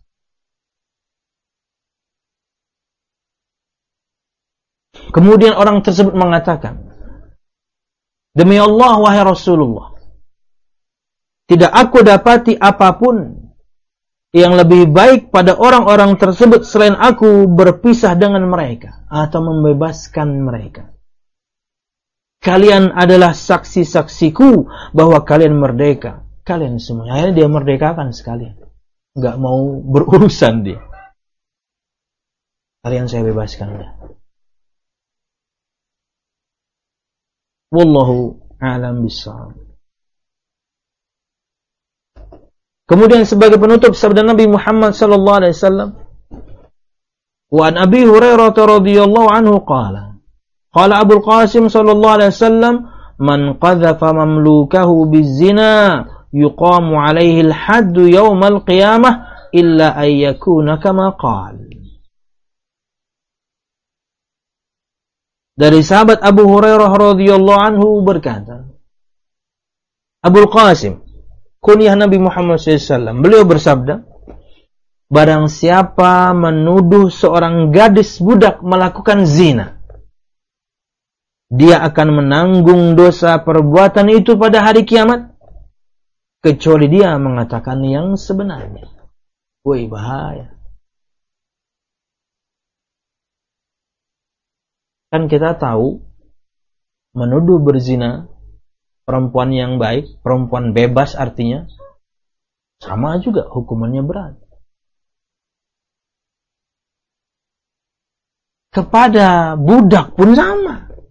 Kemudian orang tersebut mengatakan, demi Allah, wahai Rasulullah, tidak aku dapati apapun yang lebih baik pada orang-orang tersebut selain aku berpisah dengan mereka, atau membebaskan mereka. Kalian adalah saksi-saksiku bahwa kalian merdeka. Kalian semua. Akhirnya dia merdekakan sekalian. Enggak mau berurusan dia. Kalian saya bebaskan dia. Wallahu a'lam bishawab. Kemudian sebagai penutup sabda Nabi Muhammad sallallahu alaihi wasallam, wa an Abi Hurairah radhiyallahu anhu qala Abu Qasim sallallahu alaihi wasallam, man qadhafa mamlukahu bizina yuqamu alaihi al-hadd yawm al-qiyamah illa an yakuna kama qala. Dari sahabat Abu Hurairah radhiyallahu anhu berkata, Abu Qasim, kunyah Nabi Muhammad SAW, beliau bersabda, barang siapa menuduh seorang gadis budak melakukan zina, dia akan menanggung dosa perbuatan itu pada hari kiamat, kecuali dia mengatakan yang sebenarnya. Woi, bahaya. Kan kita tahu, menuduh berzina perempuan yang baik, perempuan bebas artinya, sama juga hukumannya berat. Kepada budak pun sama.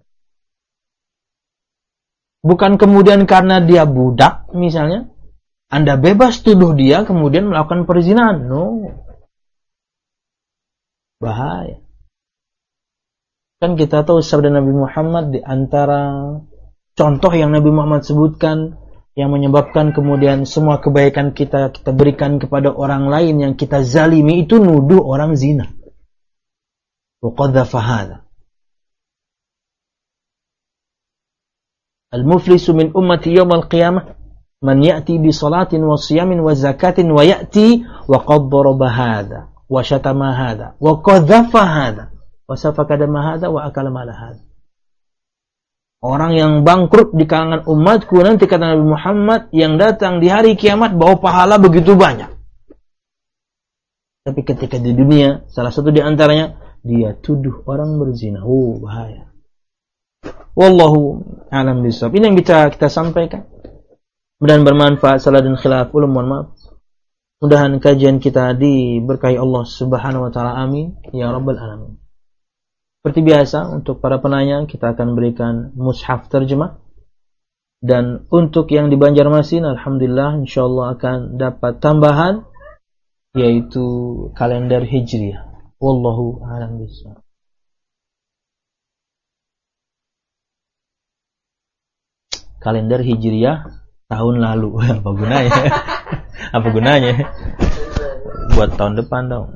Bukan kemudian karena dia budak, misalnya, Anda bebas tuduh dia, kemudian melakukan perzinahan. No. Bahaya. Kan kita tahu sabda Nabi Muhammad, di antara contoh yang Nabi Muhammad sebutkan, yang menyebabkan kemudian semua kebaikan kita berikan kepada orang lain yang kita zalimi, itu nuduh orang zina. Wa qadhafa hadha. Al-muflisu min ummati yawmal qiyamah man ya'ti bi salatin wa siyamin wa zakatin wa ya'ti wa qad daraba hadha wa syatama hadha wa qadhafa hadha wa safaka dama hadha wa akala mala hadha. Orang yang bangkrut di kalangan umatku nanti, kata Nabi Muhammad, yang datang di hari kiamat bawa pahala begitu banyak. Tapi ketika di dunia, salah satu di antaranya, dia tuduh orang berzina. Oh, bahaya. Wallahu a'lam bishawab. Ini yang bisa kita sampaikan. Mudah-mudahan bermanfaat. Salah dan khilaf, ulum, mohon maaf. Mudah-mudahan kajian kita diberkahi Allah Subhanahu wa taala. Amin ya rabbal alamin. Seperti biasa, untuk para penanya kita akan berikan mushaf terjemah. Dan untuk yang di Banjarmasin, alhamdulillah insyaallah akan dapat tambahan, yaitu kalender Hijriah. Wallahu a'lam bishawab. Kalender Hijriah tahun lalu. Apa gunanya? Apa gunanya? Buat tahun depan dong.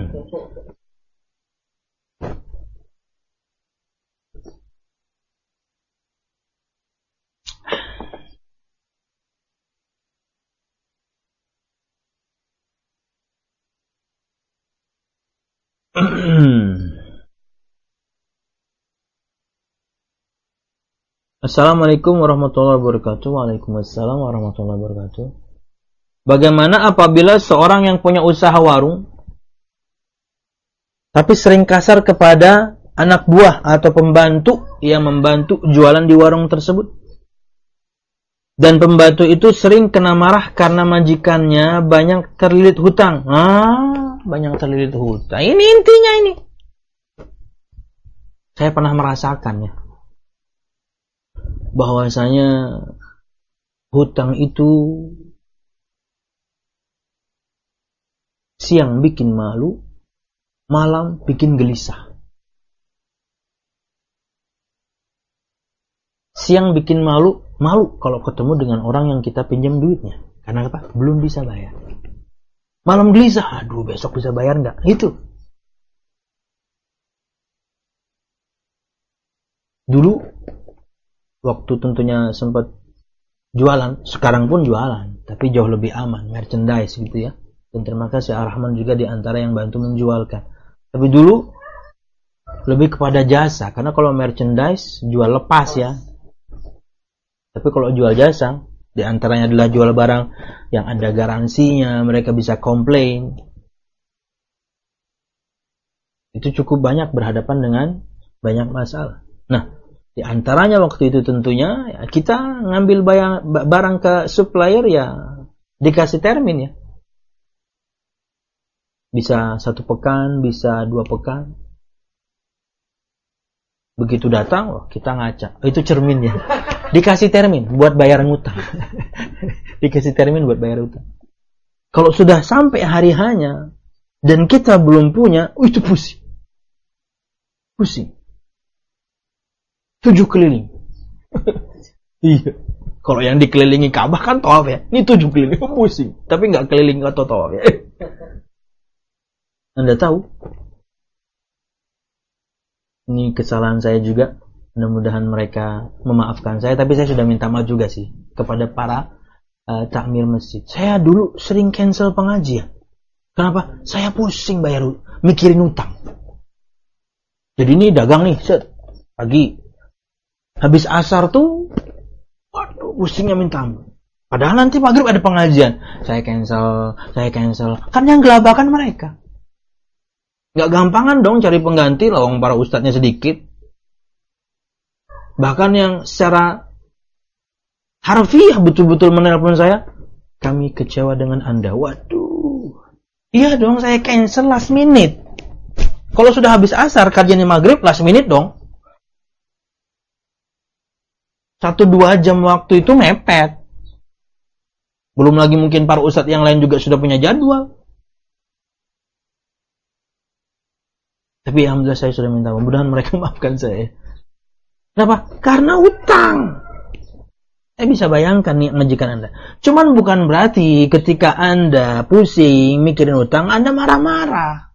Assalamualaikum warahmatullahi wabarakatuh. Waalaikumsalam warahmatullahi wabarakatuh. Bagaimana apabila seorang yang punya usaha warung tapi sering kasar kepada anak buah atau pembantu yang membantu jualan di warung tersebut. Dan pembantu itu sering kena marah karena majikannya banyak terlilit hutang. Banyak terlilit hutang. Ini intinya ini. Saya pernah merasakannya. Bahwasanya hutang itu siang bikin malu, malam bikin gelisah. Siang bikin malu kalau ketemu dengan orang yang kita pinjam duitnya. Karena apa? Belum bisa bayar. Malam gelisah, aduh besok bisa bayar nggak? Itu. Dulu, waktu tentunya sempat jualan, sekarang pun jualan, tapi jauh lebih aman, merchandise gitu ya. Dan terima kasih Ar-Rahman juga di antara yang bantu menjualkan. Tapi dulu lebih kepada jasa, karena kalau merchandise jual lepas ya. Tapi kalau jual jasa, di antaranya adalah jual barang yang ada garansinya, mereka bisa komplain. Itu cukup banyak berhadapan dengan banyak masalah. Nah, di antaranya waktu itu tentunya ya, kita ngambil barang ke supplier ya dikasih termin ya. Bisa 1 pekan, bisa 2 pekan. Begitu datang, kita ngaca. Itu cerminnya. Dikasih termin buat bayar ngutang. Dikasih termin buat bayar utang. Kalau sudah sampai hari hanya dan kita belum punya, itu pusing. Pusing. 7 keliling. Iya. Kalau yang dikelilingi Ka'bah kan tawaf ya. Ini 7 keliling pusing. Tapi nggak keliling atau tawaf ya. Anda tahu? Ini kesalahan saya juga. Mudah-mudahan mereka memaafkan saya. Tapi saya sudah minta maaf juga sih kepada para takmir masjid. Saya dulu sering cancel pengajian. Kenapa? Saya pusing mikirin utang. Jadi ini dagang nih, pagi. Habis asar tuh, waduh, pusingnya minta ampun. Padahal nanti maghrib ada pengajian. Saya cancel. Kan yang gelabakan mereka. Gak gampangan dong cari pengganti, lawang para ustadznya sedikit. Bahkan yang secara harfiah betul-betul menelpon saya, kami kecewa dengan Anda. Waduh. Iya dong, saya cancel last minute. Kalau sudah habis asar, kajiannya maghrib, last minute dong. 1-2 jam waktu itu mepet. Belum lagi mungkin para ustadz yang lain juga sudah punya jadwal. Tapi alhamdulillah saya sudah minta maaf. Mudah-mudahan mereka maafkan saya. Kenapa? Karena utang. Saya bisa bayangkan nih majikan Anda. Cuman bukan berarti ketika Anda pusing mikirin utang, Anda marah-marah.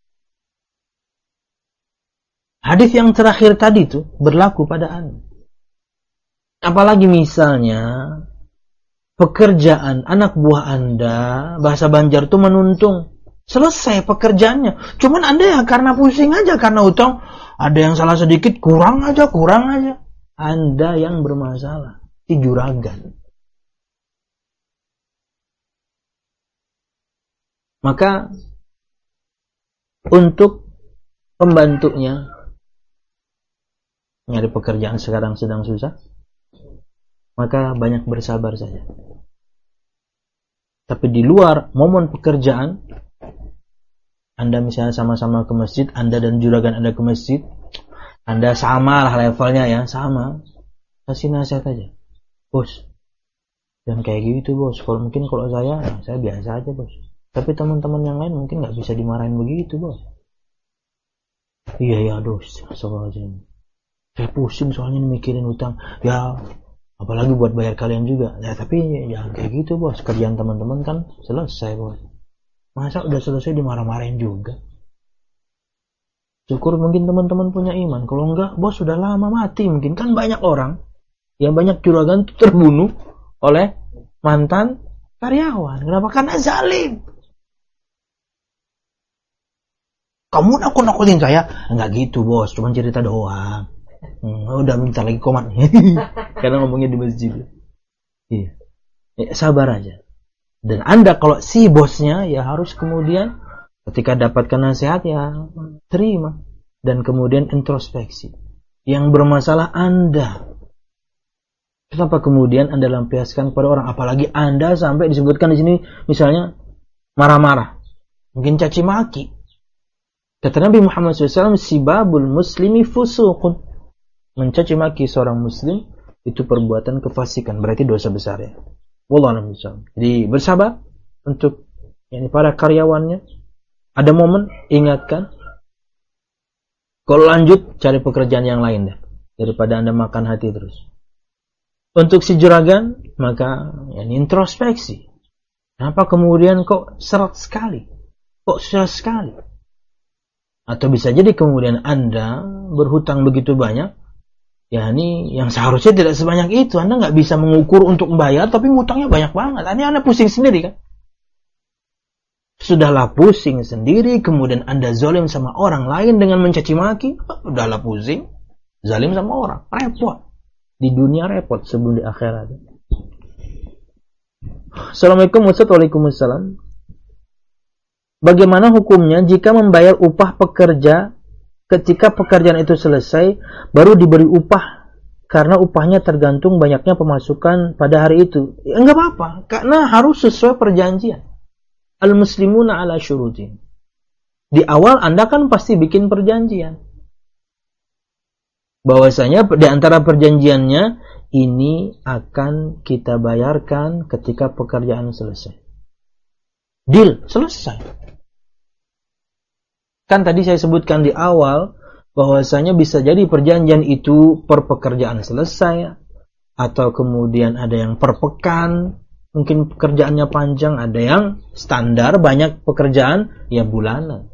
Hadis yang terakhir tadi itu berlaku pada Anda. Apalagi misalnya pekerjaan anak buah Anda, bahasa Banjar itu menuntung. Selesai pekerjaannya. Cuman Anda ya karena pusing aja, karena utang. Ada yang salah sedikit, kurang aja. Anda yang bermasalah. Si juragan. Maka untuk pembantunya nyari pekerjaan sekarang sedang susah, maka banyak bersabar saja. Tapi di luar momen pekerjaan, Anda misalnya sama-sama ke masjid, Anda dan juragan Anda ke masjid, Anda sama lah levelnya ya, sama. Kasih nasihat aja. Bos, jangan kayak gitu bos. Kalau saya biasa aja bos. Tapi teman-teman yang lain mungkin nggak bisa dimarahin begitu bos. Iya aduh, astagfirullahaladzim. Saya pusing soalnya mikirin utang. Ya, apalagi buat bayar kalian juga. Ya tapi jangan kayak gitu bos. Kerjaan teman-teman kan selesai bos. Masa udah selesai dimarah-marahin juga? Syukur mungkin teman-teman punya iman. Kalau enggak, bos sudah lama mati. Mungkin kan banyak orang yang banyak juragan itu terbunuh oleh mantan karyawan. Kenapa? Karena zalim. Kamu nakut-nakutin saya? Enggak gitu bos, cuma cerita doang. Udah minta lagi komat. Karena ngomongnya di masjid. Iya. Sabar aja. Dan Anda kalau si bosnya ya harus kemudian ketika dapatkan nasihat ya terima. dan kemudian introspeksi. Yang bermasalah Anda. Kenapa kemudian Anda lampiaskan kepada orang? Apalagi Anda sampai disebutkan di sini misalnya marah-marah, mungkin caci maki. Kata Nabi Muhammad SAW, sibabul muslimi fusuqun. Mencaci maki seorang muslim itu perbuatan kefasikan, berarti dosa besar ya. Wallahu a'lam. Jadi bersabar untuk para karyawannya. Ada momen ingatkan. Kalau lanjut cari pekerjaan yang lain deh, daripada Anda makan hati terus. Untuk si juragan, maka introspeksi. Kenapa kemudian kok seret sekali? Kok susah sekali? Atau bisa jadi kemudian Anda berhutang begitu banyak, yang seharusnya tidak sebanyak itu. Anda nggak bisa mengukur untuk membayar, tapi hutangnya banyak banget. Ini Anda pusing sendiri kan? Sudahlah pusing sendiri, kemudian Anda zalim sama orang lain dengan mencaci maki. Udahlah pusing, zalim sama orang. Repot. Di dunia repot sebelum di akhirat. Assalamualaikum warahmatullahi wabarakatuh. Bagaimana hukumnya jika membayar upah pekerja ketika pekerjaan itu selesai baru diberi upah karena upahnya tergantung banyaknya pemasukan pada hari itu? Ya, enggak apa-apa, karena harus sesuai perjanjian. Al-muslimuna ala syurutin. Di awal Anda kan pasti bikin perjanjian. Bahwasanya di antara perjanjiannya ini akan kita bayarkan ketika pekerjaan selesai. Deal, selesai. Kan tadi saya sebutkan di awal bahwasanya bisa jadi perjanjian itu per pekerjaan selesai atau kemudian ada yang per pekan, mungkin pekerjaannya panjang, ada yang standar banyak pekerjaan ya bulanan.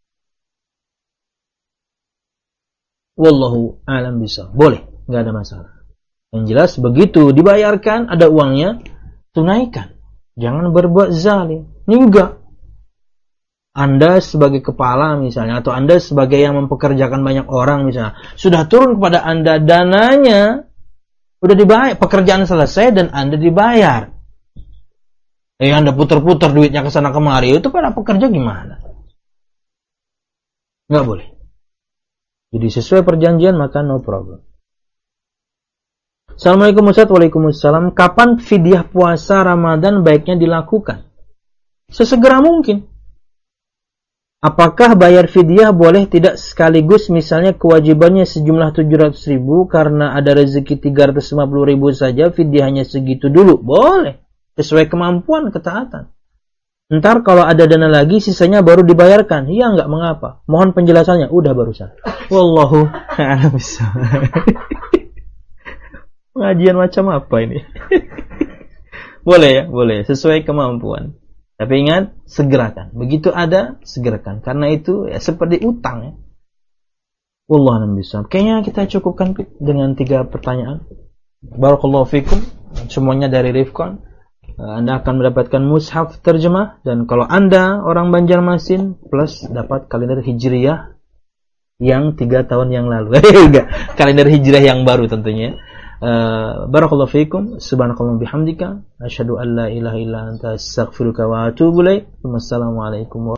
Wallahu a'lam bishawab. Boleh, enggak ada masalah. Yang jelas begitu dibayarkan ada uangnya, tunaikan. Jangan berbuat zalim. Ini enggak. Anda sebagai kepala misalnya, atau Anda sebagai yang mempekerjakan banyak orang misalnya, sudah turun kepada Anda dananya, sudah dibayar, pekerjaan selesai dan Anda dibayar. Anda putar-putar duitnya ke sana kemari, itu para pekerja gimana? Nggak boleh. Jadi sesuai perjanjian maka no problem. Assalamualaikum warahmatullahi wabarakatuh. Kapan fidyah puasa Ramadan baiknya dilakukan? Sesegera mungkin. Apakah bayar fidyah boleh tidak sekaligus, misalnya kewajibannya sejumlah 700.000 karena ada rezeki 350.000 saja, fidyahnya segitu dulu? Boleh, sesuai kemampuan ketaatan. Ntar kalau ada dana lagi sisanya baru dibayarkan. Ya enggak mengapa. Mohon penjelasannya. Udah barusan. Wallahu a'lam bishawab. Pengajian macam apa ini? Boleh ya, boleh, sesuai kemampuan. Tapi ingat, segerakan. Begitu ada, segerakan. Karena itu ya seperti utang ya. Wallahu a'lam bishawab. Kayaknya kita cukupkan dengan 3 pertanyaan. Barakallahu fikum. Semuanya dari Rifkon. Anda akan mendapatkan mushaf terjemah. Dan kalau Anda orang Banjarmasin, plus dapat kalender hijriyah yang 3 tahun yang lalu. Enggak, kalender hijriyah yang baru tentunya. Barakallahu fiikum, subhanakallahumma bihamdika, asyhadu an la ilaha illa anta, astaghfiruka wa atubu ilaik. Wassalamualaikum warahmatullahi wabarakatuh.